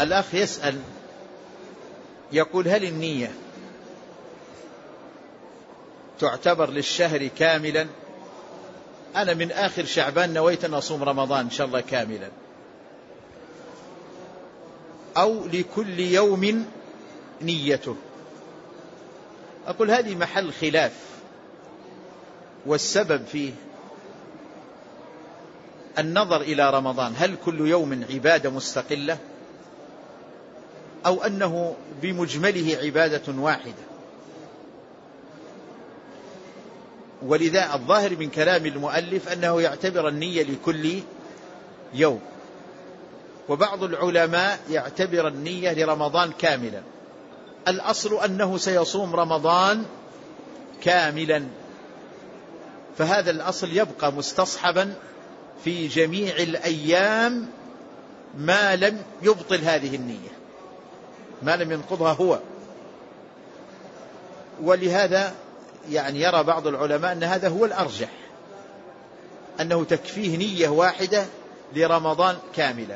الأخ يسأل يقول: هل النية تعتبر للشهر كاملا؟ أنا من آخر شعبان نويت أن أصوم رمضان إن شاء الله كاملا، أو لكل يوم نيته. أقول هذه محل خلاف، والسبب فيه النظر إلى رمضان، هل كل يوم عبادة مستقلة أو أنه بمجمله عبادة واحدة؟ ولذا الظاهر من كلام المؤلف أنه يعتبر النية لكل يوم، وبعض العلماء يعتبر النية لرمضان كاملا. الأصل أنه سيصوم رمضان كاملا، فهذا الأصل يبقى مستصحبا في جميع الأيام ما لم يبطل هذه النية، ما لم ينقضها هو. ولهذا يرى بعض العلماء أن هذا هو الأرجح، أنه تكفيه نية واحدة لرمضان كاملا.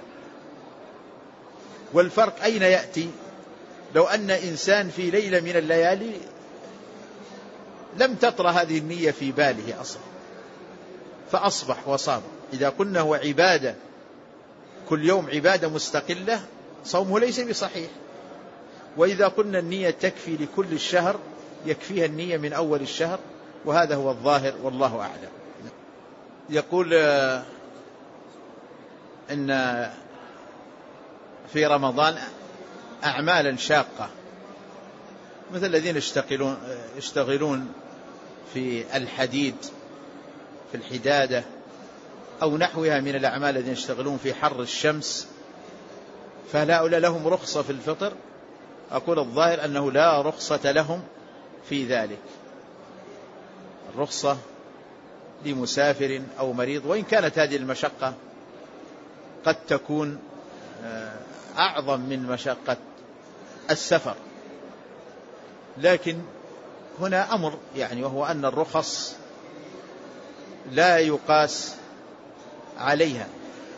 والفرق أين يأتي؟ لو أن إنسان في ليلة من الليالي لم تطرأ هذه النية في باله أصلا فأصبح وصام، إذا قلنا هو عبادة كل يوم عبادة مستقلة صومه ليس بصحيح. وإذا قلنا النية تكفي لكل الشهر يكفيها النية من أول الشهر، وهذا هو الظاهر والله أعلم. يقول إن في رمضان أعمالا شاقة، مثل الذين يشتغلون في الحديد في الحدادة أو نحوها من الأعمال الذين يشتغلون في حر الشمس، فهؤلاء لهم رخصة في الفطر؟ أقول الظاهر أنه لا رخصة لهم في ذلك، الرخصة لمسافر أو مريض، وإن كانت هذه المشقة قد تكون أعظم من مشقة السفر، لكن هنا أمر وهو أن الرخص لا يقاس عليها.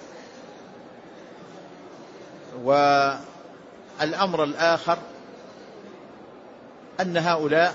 والأمر الآخر أن هؤلاء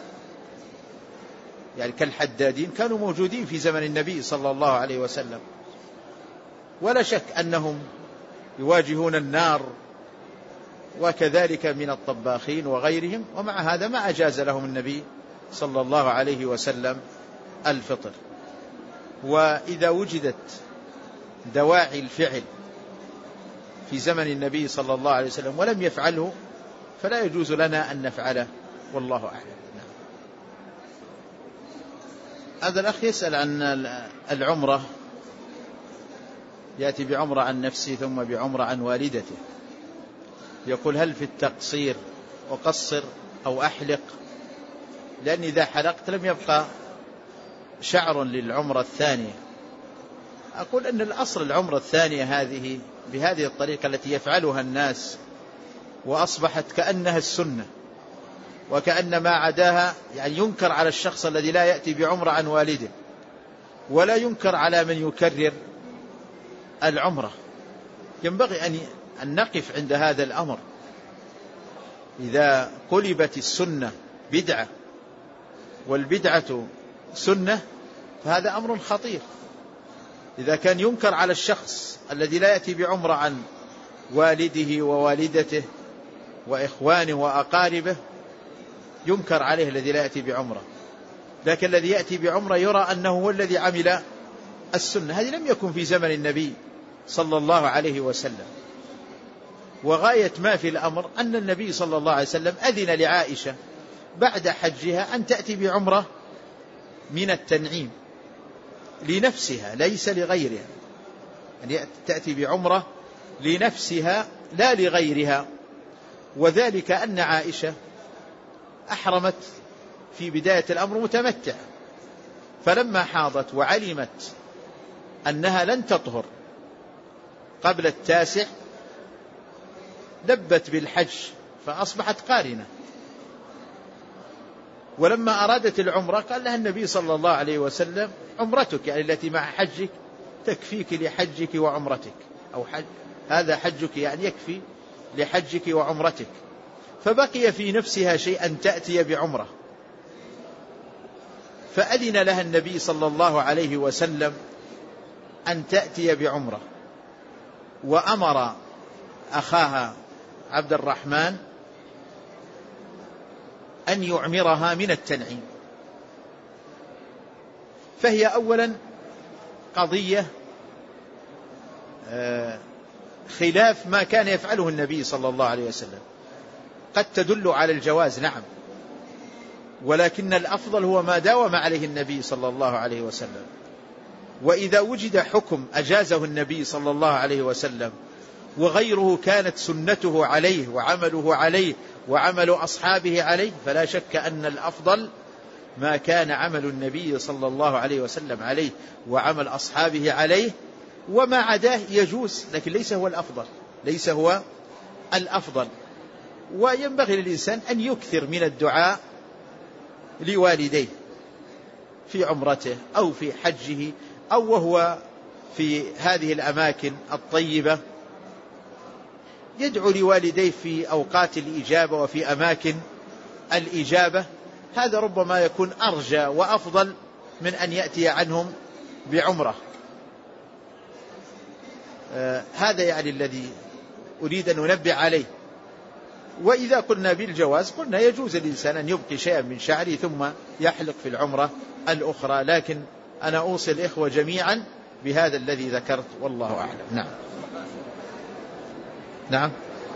كالحدادين كانوا موجودين في زمن النبي صلى الله عليه وسلم، ولا شك أنهم يواجهون النار، وكذلك من الطباخين وغيرهم، ومع هذا ما أجاز لهم النبي صلى الله عليه وسلم الفطر. وإذا وجدت دواعي الفعل في زمن النبي صلى الله عليه وسلم ولم يفعله فلا يجوز لنا أن نفعله، والله أعلم. هذا الأخ يسأل عن العمرة، يأتي بعمرة عن نفسه ثم بعمرة عن والدته، يقول: هل في التقصير أقصر أو أحلق؟ لأني إذا حلقت لم يبقى شعر للعمرة الثانية. أقول أن الأصل العمرة الثانية هذه بهذه الطريقة التي يفعلها الناس، وأصبحت كأنها السنة، وكأن ما عداها ينكر على الشخص الذي لا يأتي بعمرة عن والده، ولا ينكر على من يكرر العمرة. ينبغي أن نقف عند هذا الأمر. إذا قلبت السنة بدعة والبدعة سنة فهذا أمر خطير. إذا كان ينكر على الشخص الذي لا يأتي بعمرة عن والده ووالدته وإخوانه وأقاربه، ينكر عليه الذي لا يأتي بعمرة، لكن الذي يأتي بعمرة يرى أنه هو الذي عمل السنة. هذه لم يكن في زمن النبي صلى الله عليه وسلم. وغاية ما في الأمر أن النبي صلى الله عليه وسلم أذن لعائشة بعد حجها أن تأتي بعمرة من التنعيم لنفسها ليس لغيرها، أن تأتي بعمرة لنفسها لا لغيرها. وذلك أن عائشة أحرمت في بداية الأمر متمتعة، فلما حاضت وعلمت أنها لن تطهر قبل 9 لبت بالحج فأصبحت قارنة. ولما أرادت العمرة قال لها النبي صلى الله عليه وسلم: عمرتك التي مع حجك تكفيك لحجك وعمرتك، أو هذا حجك يكفي لحجك وعمرتك، فبقي في نفسها شيء أن تأتي بعمرة، فأذن لها النبي صلى الله عليه وسلم أن تأتي بعمرة، وأمر أخاها عبد الرحمن أن يعمرها من التنعيم. فهي أولا قضية خلاف ما كان يفعله النبي صلى الله عليه وسلم، قد تدل على الجواز نعم، ولكن الأفضل هو ما داوم عليه النبي صلى الله عليه وسلم. وإذا وجد حكم أجازه النبي صلى الله عليه وسلم وغيره كانت سنته عليه وعمله عليه وعمل أصحابه عليه، فلا شك أن الأفضل ما كان عمل النبي صلى الله عليه وسلم عليه وعمل أصحابه عليه، وما عداه يجوز لكن ليس هو الأفضل، ليس هو الأفضل. وينبغي للإنسان أن يكثر من الدعاء لوالديه في عمرته أو في حجه أو وهو في هذه الأماكن الطيبة، يدعو لوالديه في أوقات الإجابة وفي أماكن الإجابة، هذا ربما يكون أرجى وأفضل من أن يأتي عنهم بعمرة. هذا يعني الذي أريد أن ننبه عليه. وإذا قلنا بالجواز قلنا يجوز الإنسان أن يبقي شيئا من شعره ثم يحلق في العمرة الأخرى، لكن أنا أوصي الإخوة جميعا بهذا الذي ذكرت والله أعلم. نعم نعم،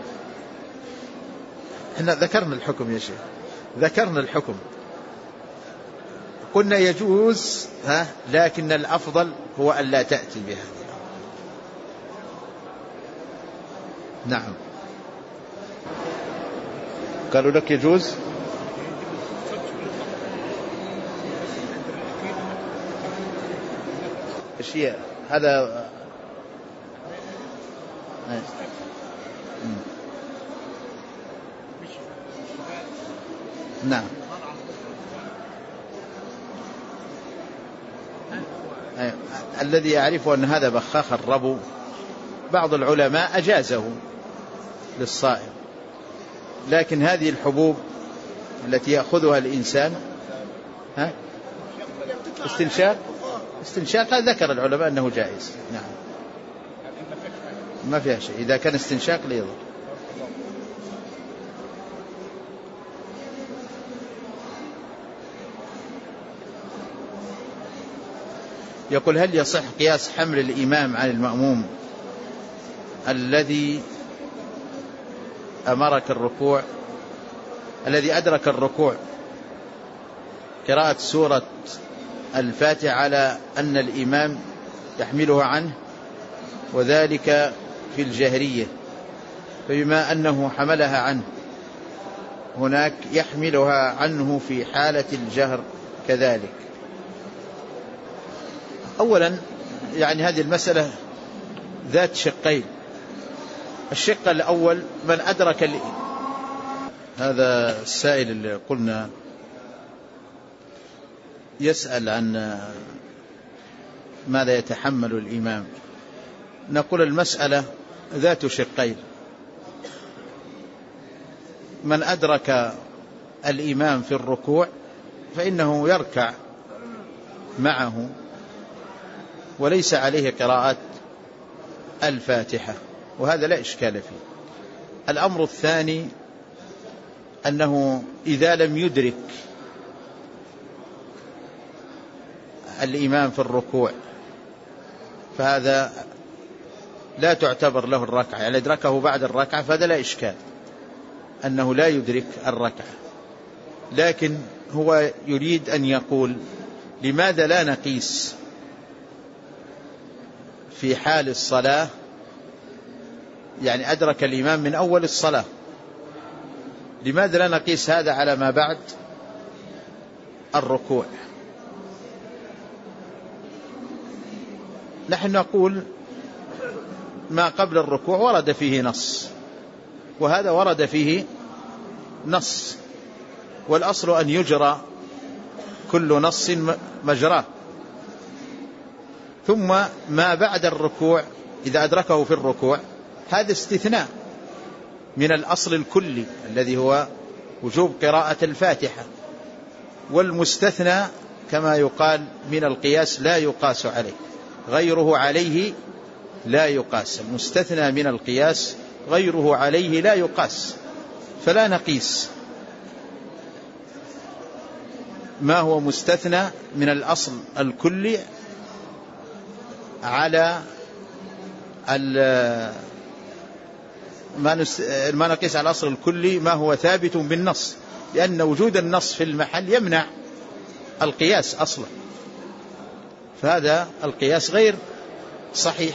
احنا ذكرنا الحكم يا شيخ، ذكرنا الحكم، قلنا يجوز لكن الأفضل هو أن لا تأتي بها. نعم، قالوا لك يجوز. أشياء هذا نعم الذي يعرف أن هذا بخاخ الربو بعض العلماء أجازه للصائم، لكن هذه الحبوب التي يأخذها الإنسان استنشاق هذا ذكر العلماء أنه جائز. نعم ما فيها شيء إذا كان استنشاق لا يضر. يقول هل يصح قياس حمل الإمام عن المأموم الذي أمرك الركوع، الذي أدرك الركوع قراءة سورة الفاتحة على أن الإمام يحملها عنه وذلك في الجهرية، فبما أنه حملها عنه هناك يحملها عنه في حالة الجهر كذلك؟ أولا يعني هذه المسألة ذات شقين. الشق الأول من أدرك هذا السائل اللي قلنا يسأل عن ماذا يتحمل الإمام، نقول المسألة ذات شقين. من أدرك الإمام في الركوع فإنه يركع معه وليس عليه قراءة الفاتحة، وهذا لا إشكال فيه. الأمر الثاني أنه إذا لم يدرك الإمام في الركوع فهذا لا تعتبر له الركعة، يعني أدركه بعد الركعة فهذا لا إشكال أنه لا يدرك الركعة، لكن هو يريد أن يقول لماذا لا نقيس في حال الصلاة، يعني أدرك الإمام من أول الصلاة، لماذا لا نقيس هذا على ما بعد الركوع؟ نحن نقول ما قبل الركوع ورد فيه نص، وهذا ورد فيه نص، والأصل أن يجرى كل نص مجراه. ثم ما بعد الركوع إذا أدركه في الركوع هذا استثناء، من الأصل الكلي الذي هو وجوب قراءة الفاتحة. والمستثنى كما يقال من القياس لا يقاس عليه، غيره عليه لا يقاس. المستثنى من القياس غيره عليه لا يقاس، فلا نقيس ما هو مستثنى من الأصل الكلي على ما نقيس على الأصل الكلي ما هو ثابت بالنص، لأن وجود النص في المحل يمنع القياس أصلا، فهذا القياس غير صحيح.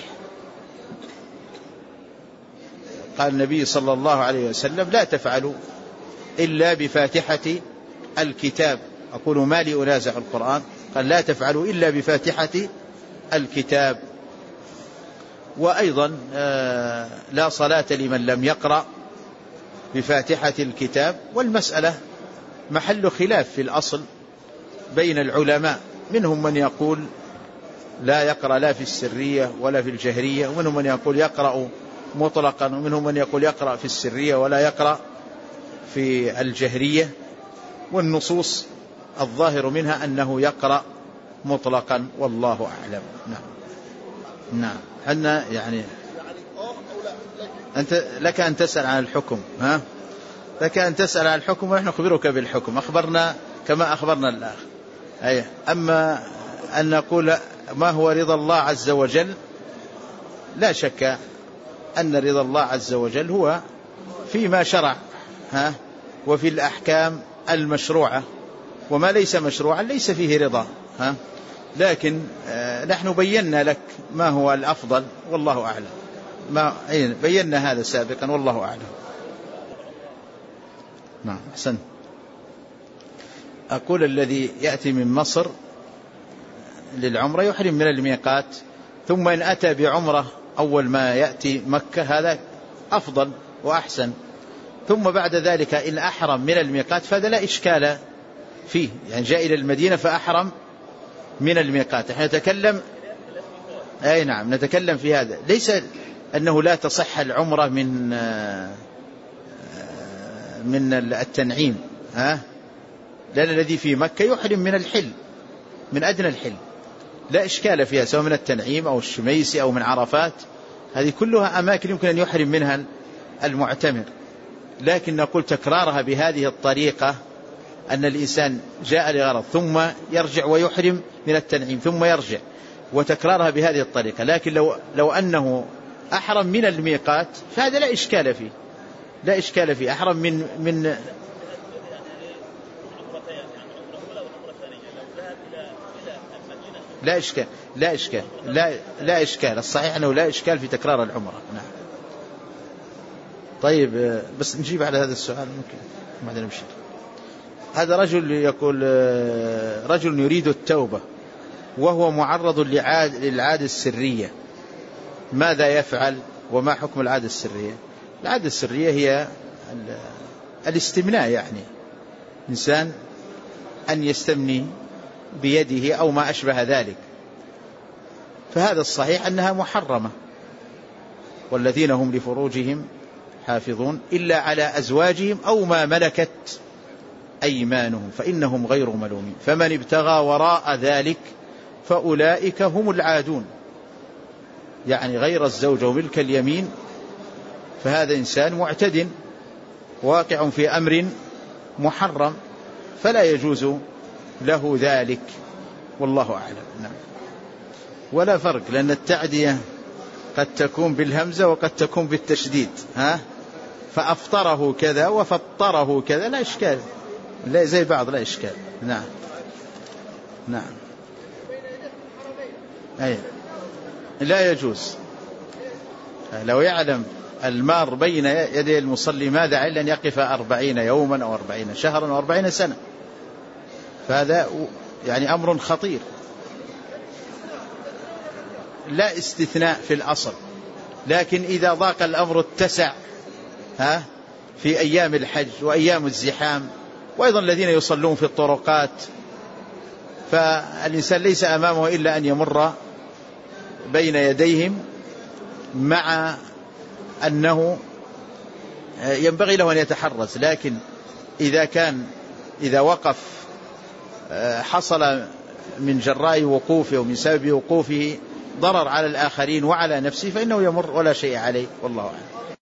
قال النبي صلى الله عليه وسلم: لا تفعلوا إلا بفاتحة الكتاب. أقول ما لي أنازع القرآن، قال: لا تفعلوا إلا بفاتحة الكتاب. وأيضا لا صلاة لمن لم يقرأ بفاتحة الكتاب. والمسألة محل خلاف في الأصل بين العلماء، منهم من يقول لا يقرأ لا في السرية ولا في الجهرية، ومنهم من يقول يقرأ مطلقا، ومنهم من يقول يقرأ في السرية ولا يقرأ في الجهرية. والنصوص الظاهر منها أنه يقرأ مطلقا، والله أعلم. نعم. أن يعني أنت لك أن تسأل عن الحكم، لك أن تسأل عن الحكم ونحن نخبرك بالحكم، أخبرنا كما أخبرنا الآخر. أما أن نقول ما هو رضا الله عز وجل، لا شك أن رضا الله عز وجل هو فيما شرع وفي الأحكام المشروعة، وما ليس مشروعا ليس فيه رضا. لكن نحن بينا لك ما هو الأفضل، والله أعلم. بينا هذا سابقا، والله أعلم. نعم، أحسن. أقول الذي يأتي من مصر للعمرة يحرم من الميقات، ثم إن أتى بعمرة أول ما يأتي مكة هذا أفضل وأحسن، ثم بعد ذلك إن أحرم من الميقات فهذا لا إشكال فيه، يعني جاء إلى المدينة فأحرم من الميقات. نحن نتكلم نعم نتكلم في هذا، ليس أنه لا تصح العمرة من التنعيم، لأن الذي في مكة يحرم من الحل، من أدنى الحل، لا إشكال فيها، سواء من التنعيم أو الشميسي أو من عرفات، هذه كلها أماكن يمكن أن يحرم منها المعتمر. لكن نقول تكرارها بهذه الطريقة، أن الإنسان جاء لغرض ثم يرجع ويحرم من التنعيم ثم يرجع، وتكرارها بهذه الطريقة. لكن لو أنه أحرم من الميقات فهذا لا إشكال فيه، لا إشكال فيه. أحرم من لا إشكال، لا إشكال، لا إشكال. الصحيح أنه لا إشكال في تكرار العمرة. نعم. طيب، بس نجيب على هذا السؤال ممكن بعدين نمشي. هذا رجل يقول: رجل يريد التوبة وهو معرض للعادة السرية، ماذا يفعل وما حكم العادة السرية؟ العادة السرية هي الاستمناء، يعني إنسان أن يستمني بيده أو ما أشبه ذلك، فهذا الصحيح أنها محرمة. والذين هم لفروجهم حافظون إلا على أزواجهم أو ما ملكت أيمانهم فإنهم غير ملومين، فمن ابتغى وراء ذلك فأولئك هم العادون، يعني غير الزوج وملك اليمين، فهذا إنسان معتد واقع في أمر محرم، فلا يجوز له ذلك، والله أعلم. نعم. ولا فرق، لأن التعدية قد تكون بالهمزة وقد تكون بالتشديد، فأفطره كذا وفطره كذا لا إشكال، لا زي بعض، لا إشكال. نعم. نعم. لا يجوز. لو يعلم المار بين يدي المصلي ماذا عليه أن يقف 40 يوما أو 40 شهرا أو 40 سنة، فهذا يعني أمر خطير. لا استثناء في الأصل، لكن إذا ضاق الأمر اتسع في أيام الحج وأيام الزحام، وأيضا الذين يصلون في الطرقات، فالإنسان ليس أمامه إلا أن يمر بين يديهم، مع أنه ينبغي له أن يتحرز. لكن إذا وقف حصل من جراء وقوفه ومن سبب وقوفه ضرر على الآخرين وعلى نفسه فإنه يمر ولا شيء عليه، والله أعلم.